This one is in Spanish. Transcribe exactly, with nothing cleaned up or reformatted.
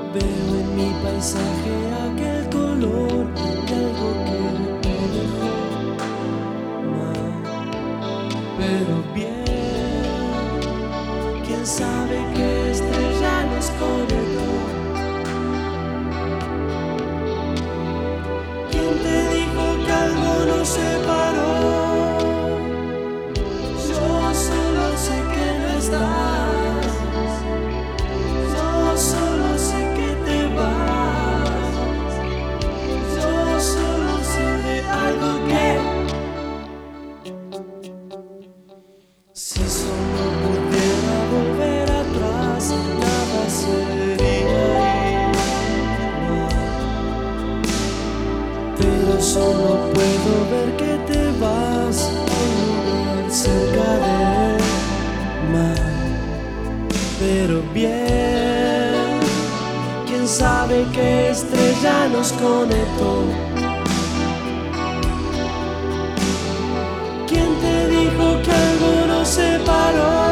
Veo en mi paisaje aquel color de algo que me dejó mal, pero bien. Quién sabe qué estrella nos conectó. ¿Quién te dijo que algo nos separó? Yo solo sé que no estás. Yo solo sé que te vas. Yo solo sé de algo que, si solo pudiera volver atrás, nada sería igual. Pero solo puedo ver que te vas a un lugar cerca del mar. Pero bien, quién sabe qué estrella nos conectó. ¿Quién te dijo que algo nos separó?